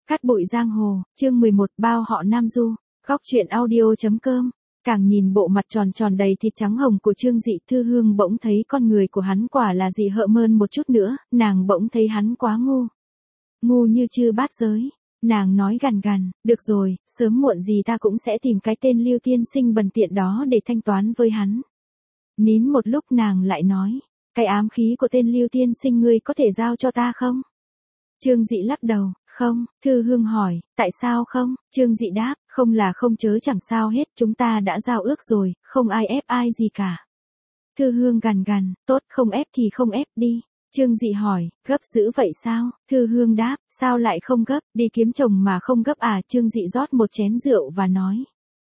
Cát bụi giang hồ, chương 11 bao họ Nam Du, góc truyện audio.com. Càng nhìn bộ mặt tròn tròn đầy thịt trắng hồng của Trương Dị, Thư Hương bỗng thấy con người của hắn quả là dị hợm hơn một chút nữa, nàng bỗng thấy hắn quá ngu. Ngu như Chư Bát Giới. Nàng nói gằn gằn, được rồi, sớm muộn gì ta cũng sẽ tìm cái tên Lưu tiên sinh bần tiện đó để thanh toán với hắn. Nín một lúc nàng lại nói, cái ám khí của tên Lưu tiên sinh ngươi có thể giao cho ta không? Trương Dị lắc đầu, không. Thư Hương hỏi, tại sao không? Trương Dị đáp, không là không chớ chẳng sao hết, chúng ta đã giao ước rồi, không ai ép ai gì cả. Thư Hương gằn gằn, tốt, không ép thì không ép đi. Trương Dị hỏi, gấp dữ vậy sao? Thư Hương đáp, sao lại không gấp, đi kiếm chồng mà không gấp à? Trương Dị rót một chén rượu và nói,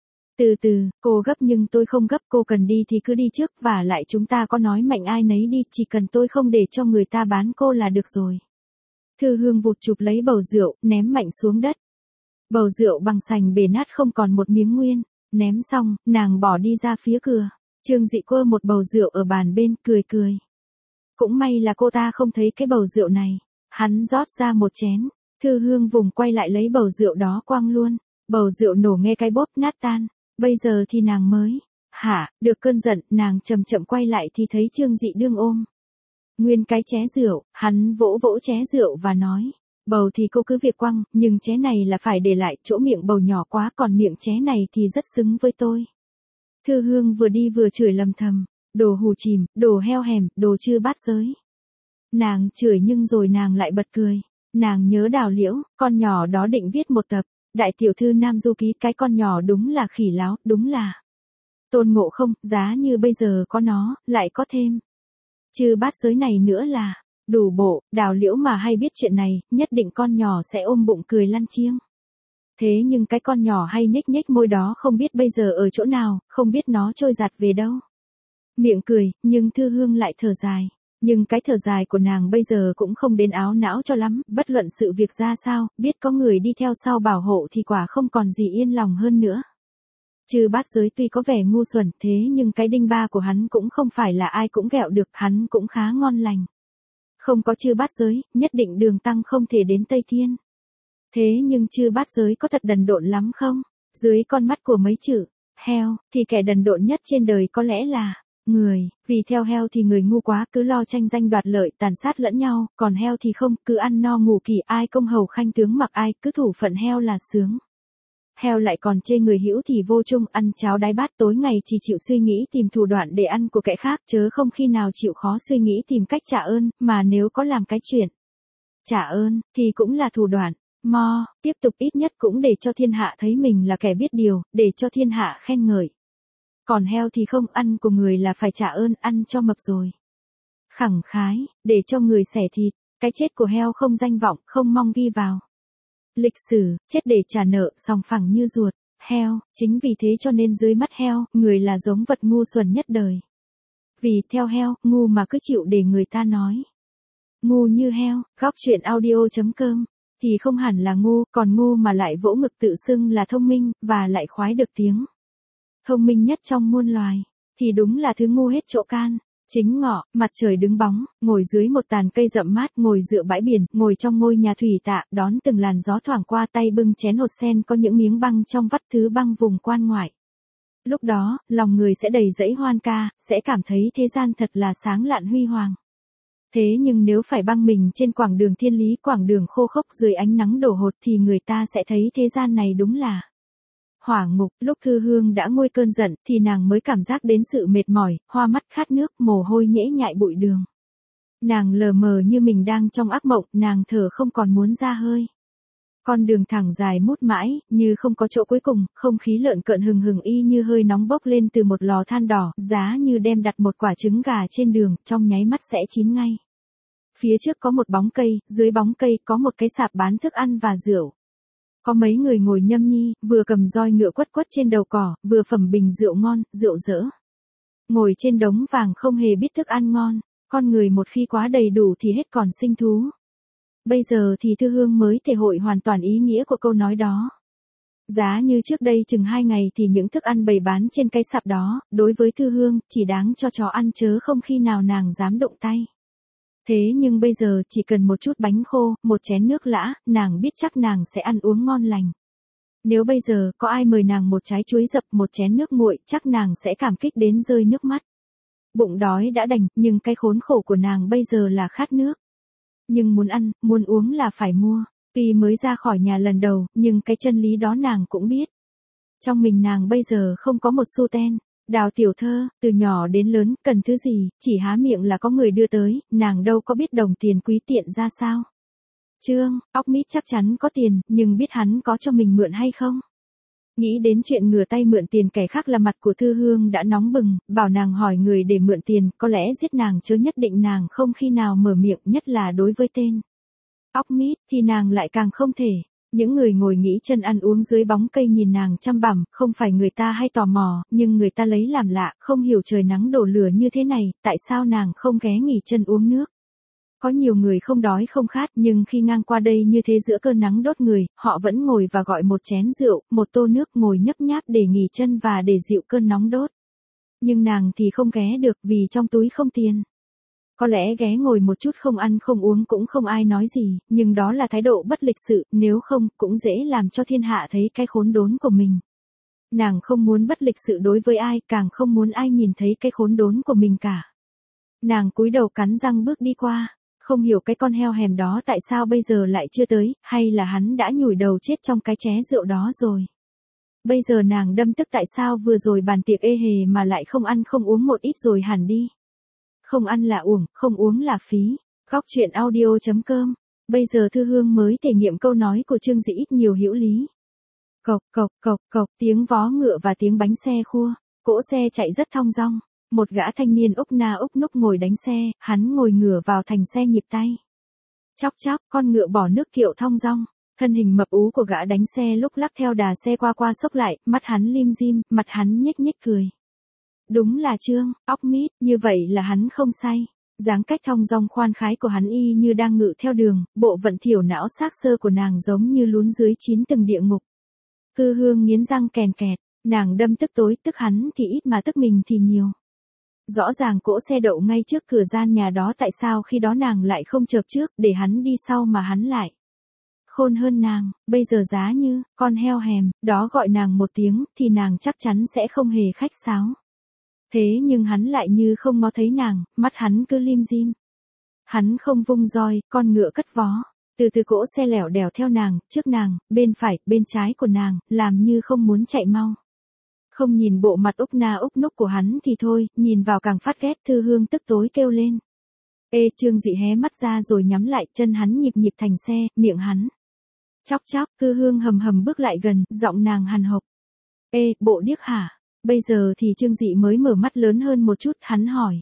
từ từ, cô gấp nhưng tôi không gấp, cô cần đi thì cứ đi trước, và lại chúng ta có nói mạnh ai nấy đi, chỉ cần tôi không để cho người ta bán cô là được rồi. Thư Hương vụt chụp lấy bầu rượu, ném mạnh xuống đất. Bầu rượu bằng sành bể nát không còn một miếng nguyên, ném xong, nàng bỏ đi ra phía cửa. Trương Dị quơ một bầu rượu ở bàn bên, cười cười. Cũng may là cô ta không thấy cái bầu rượu này. Hắn rót ra một chén, Thư Hương vùng quay lại lấy bầu rượu đó quăng luôn. Bầu rượu nổ nghe cái bốp nát tan. Bây giờ thì nàng mới, được cơn giận, nàng chậm chậm quay lại thì thấy Trương Dị đương ôm nguyên cái ché rượu, hắn vỗ vỗ ché rượu và nói, bầu thì cô cứ việc quăng, nhưng ché này là phải để lại, chỗ miệng bầu nhỏ quá, còn miệng ché này thì rất xứng với tôi. Thư Hương vừa đi vừa chửi lầm thầm, đồ hù chìm, đồ heo hèm, đồ Chư Bát Giới. Nàng chửi nhưng rồi nàng lại bật cười, nàng nhớ Đào Liễu, con nhỏ đó định viết một tập, Đại tiểu thư Nam Du ký, cái con nhỏ đúng là khỉ láo, đúng là Tôn Ngộ Không, giá như bây giờ có nó, lại có thêm Chư Bát Giới này nữa là đủ bộ. Đào Liễu mà hay biết chuyện này, nhất định con nhỏ sẽ ôm bụng cười lăn chiêng. Thế nhưng cái con nhỏ hay nhếch nhếch môi đó không biết bây giờ ở chỗ nào, không biết nó trôi giạt về đâu. Miệng cười, nhưng Thư Hương lại thở dài. Nhưng cái thở dài của nàng bây giờ cũng không đến áo não cho lắm, bất luận sự việc ra sao, biết có người đi theo sau bảo hộ thì quả không còn gì yên lòng hơn nữa. Chư Bát Giới tuy có vẻ ngu xuẩn, thế nhưng cái đinh ba của hắn cũng không phải là ai cũng ghẹo được, hắn cũng khá ngon lành. Không có Chư Bát Giới, nhất định Đường Tăng không thể đến Tây Thiên. Thế nhưng Chư Bát Giới có thật đần độn lắm không? Dưới con mắt của mấy chữ heo, thì kẻ đần độn nhất trên đời có lẽ là người, vì theo heo thì người ngu quá, cứ lo tranh danh đoạt lợi, tàn sát lẫn nhau, còn heo thì không, cứ ăn no ngủ kỳ, ai công hầu khanh tướng mặc ai, cứ thủ phận heo là sướng. Heo lại còn chê người hữu thì vô chung, ăn cháo đái bát, tối ngày chỉ chịu suy nghĩ tìm thủ đoạn để ăn của kẻ khác, chớ không khi nào chịu khó suy nghĩ tìm cách trả ơn, mà nếu có làm cái chuyện trả ơn, thì cũng là thủ đoạn. Tiếp tục ít nhất cũng để cho thiên hạ thấy mình là kẻ biết điều, để cho thiên hạ khen ngợi. Còn heo thì không, ăn của người là phải trả ơn, ăn cho mập rồi khẳng khái, để cho người xẻ thịt. Cái chết của heo không danh vọng, không mong ghi vào lịch sử, chết để trả nợ, sòng phẳng như ruột heo. Chính vì thế cho nên dưới mắt heo, người là giống vật ngu xuẩn nhất đời. Vì theo heo, ngu mà cứ chịu để người ta nói ngu như heo. Góc truyện audio.com. Thì không hẳn là ngu, còn ngu mà lại vỗ ngực tự xưng là thông minh, và lại khoái được tiếng thông minh nhất trong muôn loài, thì đúng là thứ ngu hết chỗ can. Chính ngọ, mặt trời đứng bóng, ngồi dưới một tàn cây rậm mát, ngồi dựa bãi biển, ngồi trong ngôi nhà thủy tạ, đón từng làn gió thoảng qua, tay bưng chén hột sen có những miếng băng trong vắt thứ băng vùng quan ngoại. Lúc đó, lòng người sẽ đầy dẫy hoan ca, sẽ cảm thấy thế gian thật là sáng lạn huy hoàng. Thế nhưng nếu phải băng mình trên quảng đường thiên lý, quảng đường khô khốc dưới ánh nắng đổ hột, thì người ta sẽ thấy thế gian này đúng là hỏa ngục. Lúc Thư Hương đã nguôi cơn giận, thì nàng mới cảm giác đến sự mệt mỏi, hoa mắt khát nước, mồ hôi nhễ nhại bụi đường. Nàng lờ mờ như mình đang trong ác mộng, nàng thở không còn muốn ra hơi. Con đường thẳng dài mút mãi, như không có chỗ cuối cùng, không khí lợn cợn hừng hừng y như hơi nóng bốc lên từ một lò than đỏ, giá như đem đặt một quả trứng gà trên đường, trong nháy mắt sẽ chín ngay. Phía trước có một bóng cây, dưới bóng cây có một cái sạp bán thức ăn và rượu. Có mấy người ngồi nhâm nhi, vừa cầm roi ngựa quất quất trên đầu cỏ, vừa phẩm bình rượu ngon, rượu dỡ. Ngồi trên đống vàng không hề biết thức ăn ngon, con người một khi quá đầy đủ thì hết còn sinh thú. Bây giờ thì Thư Hương mới thể hội hoàn toàn ý nghĩa của câu nói đó. Giá như trước đây chừng 2 ngày thì những thức ăn bày bán trên cái sạp đó, đối với Thư Hương, chỉ đáng cho chó ăn chớ không khi nào nàng dám động tay. Thế nhưng bây giờ chỉ cần một chút bánh khô, một chén nước lã, nàng biết chắc nàng sẽ ăn uống ngon lành. Nếu bây giờ có ai mời nàng một trái chuối dập, một chén nước nguội, chắc nàng sẽ cảm kích đến rơi nước mắt. Bụng đói đã đành, nhưng cái khốn khổ của nàng bây giờ là khát nước. Nhưng muốn ăn, muốn uống là phải mua. Tuy mới ra khỏi nhà lần đầu, nhưng cái chân lý đó nàng cũng biết. Trong mình nàng bây giờ không có một xu ten. Đào tiểu thơ, từ nhỏ đến lớn, cần thứ gì, chỉ há miệng là có người đưa tới, nàng đâu có biết đồng tiền quý tiện ra sao. Trương, óc mít chắc chắn có tiền, nhưng biết hắn có cho mình mượn hay không? Nghĩ đến chuyện ngửa tay mượn tiền kẻ khác là mặt của Thư Hương đã nóng bừng, bảo nàng hỏi người để mượn tiền, có lẽ giết nàng chớ nhất định nàng không khi nào mở miệng, nhất là đối với tên. Óc mít, thì nàng lại càng không thể. Những người ngồi nghỉ chân ăn uống dưới bóng cây nhìn nàng chăm bằm, không phải người ta hay tò mò, nhưng người ta lấy làm lạ, không hiểu trời nắng đổ lửa như thế này, tại sao nàng không ghé nghỉ chân uống nước. Có nhiều người không đói không khát nhưng khi ngang qua đây như thế giữa cơn nắng đốt người, họ vẫn ngồi và gọi một chén rượu, một tô nước ngồi nhấp nháp để nghỉ chân và để dịu cơn nóng đốt. Nhưng nàng thì không ghé được vì trong túi không tiền. Có lẽ ghé ngồi một chút không ăn không uống cũng không ai nói gì, nhưng đó là thái độ bất lịch sự, nếu không, cũng dễ làm cho thiên hạ thấy cái khốn đốn của mình. Nàng không muốn bất lịch sự đối với ai, càng không muốn ai nhìn thấy cái khốn đốn của mình cả. Nàng cúi đầu cắn răng bước đi qua, không hiểu cái con heo hèm đó tại sao bây giờ lại chưa tới, hay là hắn đã nhủi đầu chết trong cái ché rượu đó rồi. Bây giờ nàng đâm tức tại sao vừa rồi bàn tiệc ê hề mà lại không ăn không uống một ít rồi hẳn đi. Không ăn là uổng, không uống là phí. Góc truyện audio.com. Bây giờ Thư Hương mới thể nghiệm câu nói của Trương Dị ít nhiều hữu lý. Cộc cộc cộc cộc, tiếng vó ngựa và tiếng bánh xe khua. Cỗ xe chạy rất thong dong. Một gã thanh niên úc na úc núc ngồi đánh xe, hắn ngồi ngửa vào thành xe nhịp tay. Chóc chóc, con ngựa bỏ nước kiệu thong dong. Thân hình mập ú của gã đánh xe lúc lắc theo đà xe qua qua xốc lại, mắt hắn lim dim, mặt hắn nhếch nhếch cười. Đúng là Trương, óc mít, như vậy là hắn không say. Dáng cách thong dong khoan khái của hắn y như đang ngự theo đường, bộ vận thiểu não xác sơ của nàng giống như lún dưới 9 tầng địa ngục. Thư Hương nghiến răng kèn kẹt, nàng đâm tức tối, tức hắn thì ít mà tức mình thì nhiều. Rõ ràng cỗ xe đậu ngay trước cửa gian nhà đó, tại sao khi đó nàng lại không chợp trước để hắn đi sau mà hắn lại khôn hơn nàng, bây giờ giá như con heo hèm, đó gọi nàng một tiếng thì nàng chắc chắn sẽ không hề khách sáo. Thế nhưng hắn lại như không ngó thấy nàng, mắt hắn cứ lim dim. Hắn không vung roi, con ngựa cất vó. Từ từ cỗ xe lẻo đẻo theo nàng, trước nàng, bên phải, bên trái của nàng, làm như không muốn chạy mau. Không nhìn bộ mặt úc na úc núc của hắn thì thôi, nhìn vào càng phát ghét. Thư Hương tức tối kêu lên. Ê, Trương Dị hé mắt ra rồi nhắm lại, chân hắn nhịp nhịp thành xe, miệng hắn chóc chóc. Thư Hương hầm hầm bước lại gần, giọng nàng hằn học. Ê, bộ điếc hả? Bây giờ thì Trương Dị mới mở mắt lớn hơn một chút, hắn hỏi.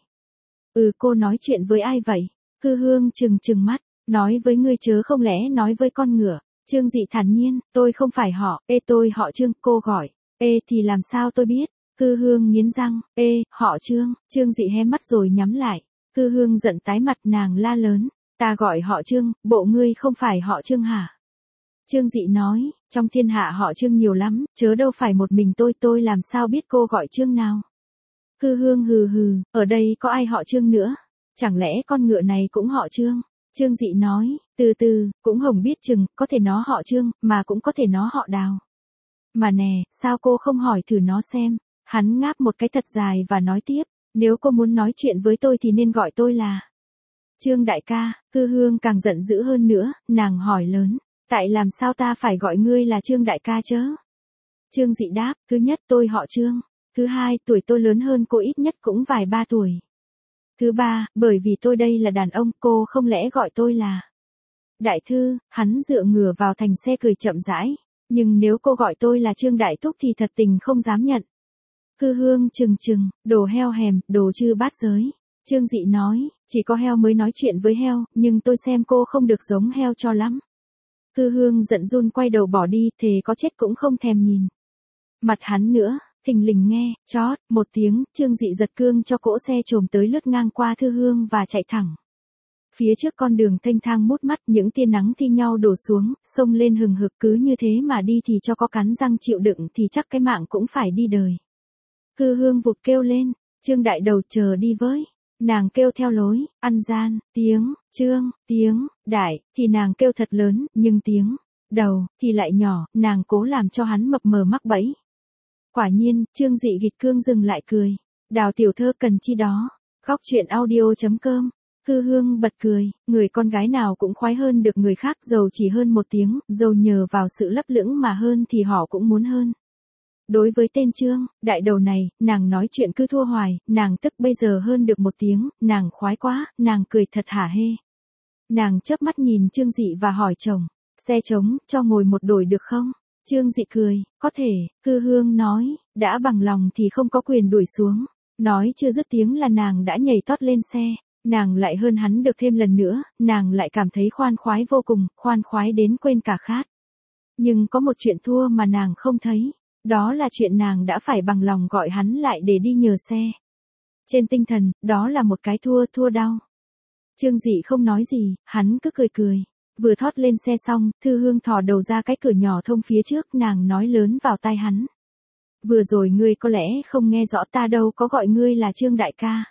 Cô nói chuyện với ai vậy? Thư Hương trừng mắt, nói với ngươi chớ không lẽ nói với con ngựa. Trương Dị thản nhiên, tôi không phải họ, tôi họ Trương, cô gọi. Thì làm sao tôi biết? Thư Hương nghiến răng, họ Trương. Trương Dị hé mắt rồi nhắm lại. Thư Hương giận tái mặt, nàng la lớn. Ta gọi họ Trương, bộ ngươi không phải họ Trương hả? Trương Dị nói, trong thiên hạ họ Trương nhiều lắm, chớ đâu phải một mình tôi làm sao biết cô gọi Trương nào. Thư Hương hừ hừ, ở đây có ai họ Trương nữa? Chẳng lẽ con ngựa này cũng họ Trương? Trương Dị nói, từ từ, cũng hồng biết chừng, có thể nó họ Trương, mà cũng có thể nó họ Đào. Mà nè, sao cô không hỏi thử nó xem? Hắn ngáp một cái thật dài và nói tiếp, nếu cô muốn nói chuyện với tôi thì nên gọi tôi là Trương đại ca. Thư Hương càng giận dữ hơn nữa, nàng hỏi lớn. Tại làm sao ta phải gọi ngươi là Trương đại ca chớ? Trương Dị đáp, thứ nhất tôi họ Trương. Thứ hai, tuổi tôi lớn hơn cô ít nhất cũng vài ba tuổi. Thứ ba, bởi vì tôi đây là đàn ông, cô không lẽ gọi tôi là Đại Thư. Hắn dựa ngửa vào thành xe cười chậm rãi. Nhưng nếu cô gọi tôi là Trương Đại Thúc thì thật tình không dám nhận. Thư Hương trừng, đồ heo hèm, đồ chư bát giới. Trương Dị nói, chỉ có heo mới nói chuyện với heo, nhưng tôi xem cô không được giống heo cho lắm. Thư Hương giận run quay đầu bỏ đi, thề có chết cũng không thèm nhìn mặt hắn nữa. Thình lình nghe, chót, một tiếng, Trương Dị giật cương cho cỗ xe trồm tới lướt ngang qua Thư Hương và chạy thẳng. Phía trước con đường thênh thang mút mắt, những tia nắng thi nhau đổ xuống, xông lên hừng hực, cứ như thế mà đi thì cho có cắn răng chịu đựng thì chắc cái mạng cũng phải đi đời. Thư Hương vụt kêu lên, Trương đại đầu chờ đi với. Nàng kêu theo lối, ăn gian, tiếng, trương, tiếng, đại, thì nàng kêu thật lớn, nhưng tiếng, đầu, thì lại nhỏ, nàng cố làm cho hắn mập mờ mắc bẫy. Quả nhiên, Trương Dị gịch cương dừng lại cười. Đào tiểu thơ cần chi đó. Góc chuyện audio.com. Thư Hương bật cười, người con gái nào cũng khoái hơn được người khác, dầu chỉ hơn một tiếng, dầu nhờ vào sự lấp lửng mà hơn thì họ cũng muốn hơn. Đối với tên Trương, đại đầu này, nàng nói chuyện cứ thua hoài, nàng tức bây giờ hơn được một tiếng, nàng khoái quá, nàng cười thật hả hê. Nàng chớp mắt nhìn Trương Dị và hỏi chồng, xe trống, cho ngồi một đổi được không? Trương Dị cười, có thể, Thư Hương nói, đã bằng lòng thì không có quyền đuổi xuống. Nói chưa dứt tiếng là nàng đã nhảy tót lên xe, nàng lại hơn hắn được thêm lần nữa, nàng lại cảm thấy khoan khoái vô cùng, khoan khoái đến quên cả khát. Nhưng có một chuyện thua mà nàng không thấy, đó là chuyện nàng đã phải bằng lòng gọi hắn lại để đi nhờ xe. Trên tinh thần, đó là một cái thua đau. Trương Dị không nói gì, hắn cứ cười cười. Vừa thoát lên xe xong, Thư Hương thò đầu ra cái cửa nhỏ thông phía trước, nàng nói lớn vào tai hắn. Vừa rồi ngươi có lẽ không nghe rõ, ta đâu có gọi ngươi là Trương đại ca.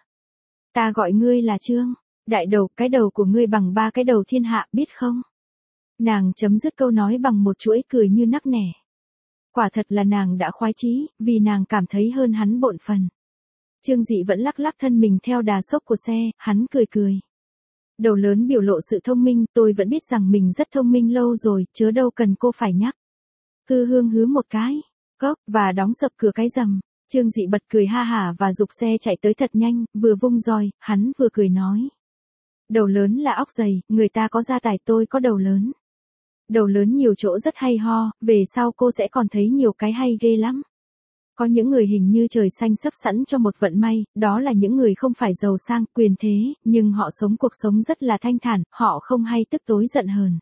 Ta gọi ngươi là Trương, đại đầu, cái đầu của ngươi bằng 3 cái đầu thiên hạ, biết không? Nàng chấm dứt câu nói bằng một chuỗi cười như nắc nẻ. Quả thật là nàng đã khoái chí, vì nàng cảm thấy hơn hắn bộn phần. Trương Dị vẫn lắc lắc thân mình theo đà xốc của xe, hắn cười cười. Đầu lớn biểu lộ sự thông minh, tôi vẫn biết rằng mình rất thông minh lâu rồi, chớ đâu cần cô phải nhắc. Thư Hương hứ một cái, cốc, và đóng sập cửa cái rầm. Trương Dị bật cười ha hả và giục xe chạy tới thật nhanh, vừa vung roi, hắn vừa cười nói. Đầu lớn là óc dày, người ta có gia tài, tôi có đầu lớn. Đầu lớn nhiều chỗ rất hay ho, về sau cô sẽ còn thấy nhiều cái hay ghê lắm. Có những người hình như trời xanh sắp sẵn cho một vận may, đó là những người không phải giàu sang, quyền thế, nhưng họ sống cuộc sống rất là thanh thản, họ không hay tức tối giận hờn.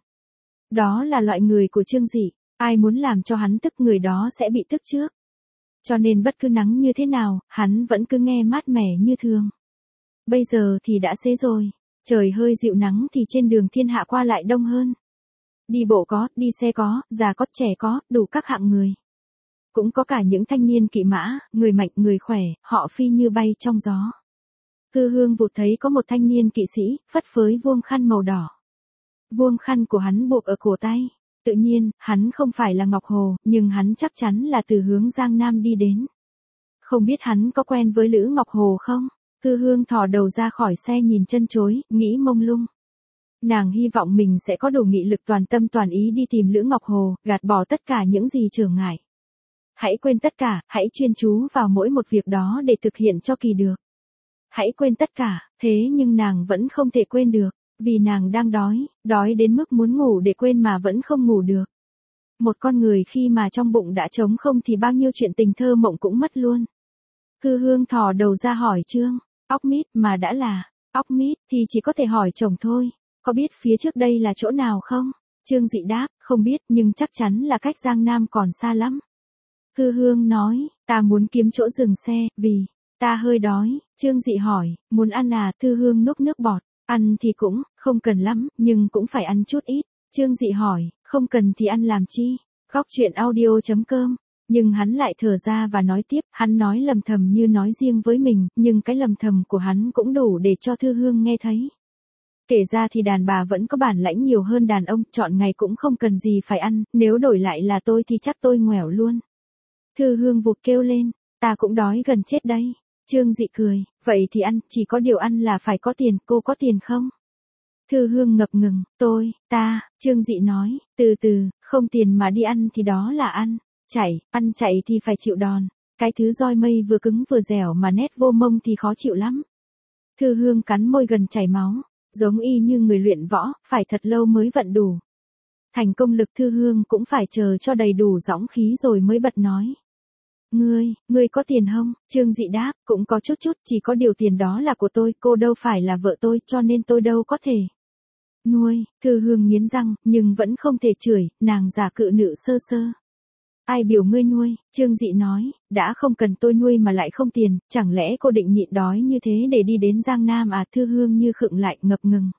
Đó là loại người của Trương Dị, ai muốn làm cho hắn tức người đó sẽ bị tức trước. Cho nên bất cứ nắng như thế nào, hắn vẫn cứ nghe mát mẻ như thường. Bây giờ thì đã xế rồi, trời hơi dịu nắng thì trên đường thiên hạ qua lại đông hơn. Đi bộ có, đi xe có, già có, trẻ có, đủ các hạng người. Cũng có cả những thanh niên kỵ mã, người mạnh người khỏe, họ phi như bay trong gió. Thư Hương vụt thấy có một thanh niên kỵ sĩ, phất phới vuông khăn màu đỏ. Vuông khăn của hắn buộc ở cổ tay. Tự nhiên, hắn không phải là Ngọc Hồ, nhưng hắn chắc chắn là từ hướng Giang Nam đi đến. Không biết hắn có quen với Lữ Ngọc Hồ không? Thư Hương thò đầu ra khỏi xe nhìn chân chối, nghĩ mông lung. Nàng hy vọng mình sẽ có đủ nghị lực toàn tâm toàn ý đi tìm Lữ Ngọc Hồ, gạt bỏ tất cả những gì trở ngại. Hãy quên tất cả, hãy chuyên chú vào mỗi một việc đó để thực hiện cho kỳ được. Hãy quên tất cả, thế nhưng nàng vẫn không thể quên được, vì nàng đang đói đến mức muốn ngủ để quên mà vẫn không ngủ được. Một con người khi mà trong bụng đã trống không thì bao nhiêu chuyện tình thơ mộng cũng mất luôn. Thư Hương thò đầu ra hỏi Trương, óc mít mà đã là, óc mít thì chỉ có thể hỏi chồng thôi, có biết phía trước đây là chỗ nào không? Trương Dị đáp, không biết nhưng chắc chắn là cách Giang Nam còn xa lắm. Thư Hương nói, ta muốn kiếm chỗ dừng xe, vì ta hơi đói. Trương Dị hỏi, muốn ăn à? Thư Hương nuốt nước bọt, ăn thì cũng, không cần lắm, nhưng cũng phải ăn chút ít. Trương Dị hỏi, không cần thì ăn làm chi? Góc chuyện audio.com. Nhưng hắn lại thở ra và nói tiếp, hắn nói lầm thầm như nói riêng với mình, nhưng cái lầm thầm của hắn cũng đủ để cho Thư Hương nghe thấy. Kể ra thì đàn bà vẫn có bản lãnh nhiều hơn đàn ông, chọn ngày cũng không cần gì phải ăn, nếu đổi lại là tôi thì chắc tôi ngoẻo luôn. Thư Hương vụt kêu lên, ta cũng đói gần chết đây. Trương Dị cười, vậy thì ăn, chỉ có điều ăn là phải có tiền, cô có tiền không? Thư Hương ngập ngừng, Trương Dị nói, từ từ, không tiền mà đi ăn thì đó là ăn chạy thì phải chịu đòn. Cái thứ roi mây vừa cứng vừa dẻo mà nét vô mông thì khó chịu lắm. Thư Hương cắn môi gần chảy máu, giống y như người luyện võ, phải thật lâu mới vận đủ. Thành công lực Thư Hương cũng phải chờ cho đầy đủ dõng khí rồi mới bật nói. Ngươi có tiền không? Trương Dị đáp, cũng có chút, chỉ có điều tiền đó là của tôi, cô đâu phải là vợ tôi, cho nên tôi đâu có thể nuôi. Thư Hương nghiến răng, nhưng vẫn không thể chửi, nàng giả cự nữ sơ sơ. Ai biểu ngươi nuôi? Trương Dị nói, đã không cần tôi nuôi mà lại không tiền, chẳng lẽ cô định nhịn đói như thế để đi đến Giang Nam à? Thư Hương như khựng lại, ngập ngừng.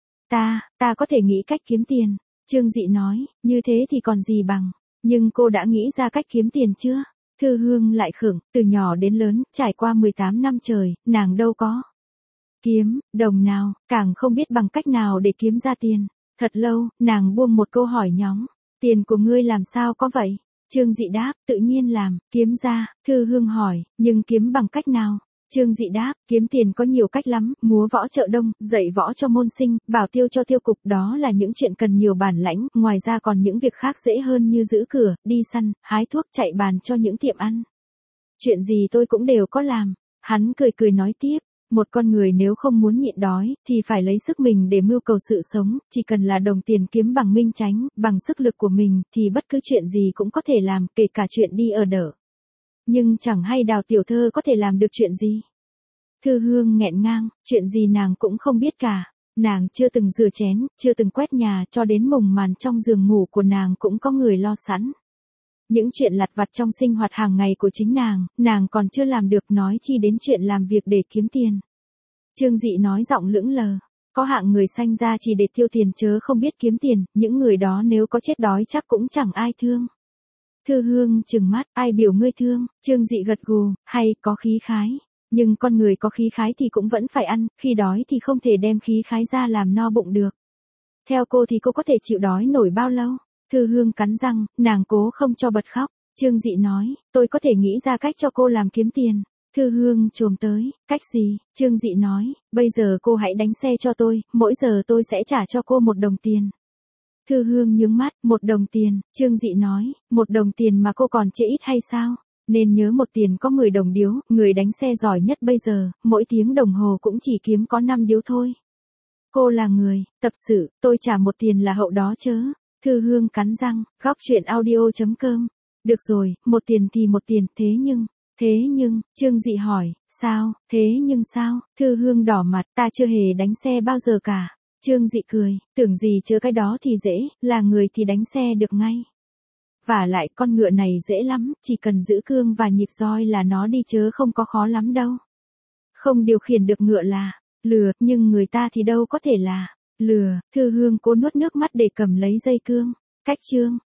Ta có thể nghĩ cách kiếm tiền. Trương Dị nói, như thế thì còn gì bằng, nhưng cô đã nghĩ ra cách kiếm tiền chưa? Thư Hương lại khựng, từ nhỏ đến lớn, trải qua 18 năm trời, nàng đâu có Kiếm, đồng nào, càng không biết bằng cách nào để kiếm ra tiền. Thật lâu, nàng buông một câu hỏi nhóng. Tiền của ngươi làm sao có vậy? Trương Dị đáp, tự nhiên làm, kiếm ra. Thư Hương hỏi, nhưng kiếm bằng cách nào? Trương Dị đáp, kiếm tiền có nhiều cách lắm, múa võ chợ đông, dạy võ cho môn sinh, bảo tiêu cho tiêu cục, đó là những chuyện cần nhiều bản lãnh, ngoài ra còn những việc khác dễ hơn như giữ cửa, đi săn, hái thuốc, chạy bàn cho những tiệm ăn. Chuyện gì tôi cũng đều có làm. Hắn cười cười nói tiếp, một con người nếu không muốn nhịn đói, thì phải lấy sức mình để mưu cầu sự sống, chỉ cần là đồng tiền kiếm bằng minh chánh, bằng sức lực của mình, thì bất cứ chuyện gì cũng có thể làm, kể cả chuyện đi ở đỡ. Nhưng chẳng hay Đào tiểu thơ có thể làm được chuyện gì. Thư Hương nghẹn ngang, chuyện gì nàng cũng không biết cả. Nàng chưa từng rửa chén, chưa từng quét nhà, cho đến mùng màn trong giường ngủ của nàng cũng có người lo sẵn. Những chuyện lặt vặt trong sinh hoạt hàng ngày của chính nàng còn chưa làm được, nói chi đến chuyện làm việc để kiếm tiền. Trương Dị nói giọng lững lờ, có hạng người sanh ra chỉ để tiêu tiền chớ không biết kiếm tiền, những người đó nếu có chết đói chắc cũng chẳng ai thương. Thư Hương trừng mắt, ai biểu ngươi thương? Trương Dị gật gù, hay, có khí khái. Nhưng con người có khí khái thì cũng vẫn phải ăn, khi đói thì không thể đem khí khái ra làm no bụng được. Theo cô thì cô có thể chịu đói nổi bao lâu? Thư Hương cắn răng, nàng cố không cho bật khóc. Trương Dị nói, tôi có thể nghĩ ra cách cho cô làm kiếm tiền. Thư Hương chồm tới, cách gì? Trương Dị nói, bây giờ cô hãy đánh xe cho tôi, mỗi giờ tôi sẽ trả cho cô 1 đồng tiền. Thư Hương nhướng mắt, 1 đồng tiền, Trương Dị nói, 1 đồng tiền mà cô còn chê ít hay sao? Nên nhớ 1 tiền có 10 đồng điếu, người đánh xe giỏi nhất bây giờ, mỗi tiếng đồng hồ cũng chỉ kiếm có 5 điếu thôi. Cô là người, tập sự, tôi trả 1 tiền là hậu đó chớ. Thư Hương cắn răng, góc chuyện audio.com. Được rồi, 1 tiền thì 1 tiền, thế nhưng, Trương Dị hỏi, sao, thế nhưng sao? Thư Hương đỏ mặt, ta chưa hề đánh xe bao giờ cả. Trương Dị cười, tưởng gì chớ cái đó thì dễ, là người thì đánh xe được ngay. Vả lại con ngựa này dễ lắm, chỉ cần giữ cương và nhịp roi là nó đi chớ không có khó lắm đâu. Không điều khiển được ngựa là lừa, nhưng người ta thì đâu có thể là lừa. Thư Hương cố nuốt nước mắt để cầm lấy dây cương. Cách chương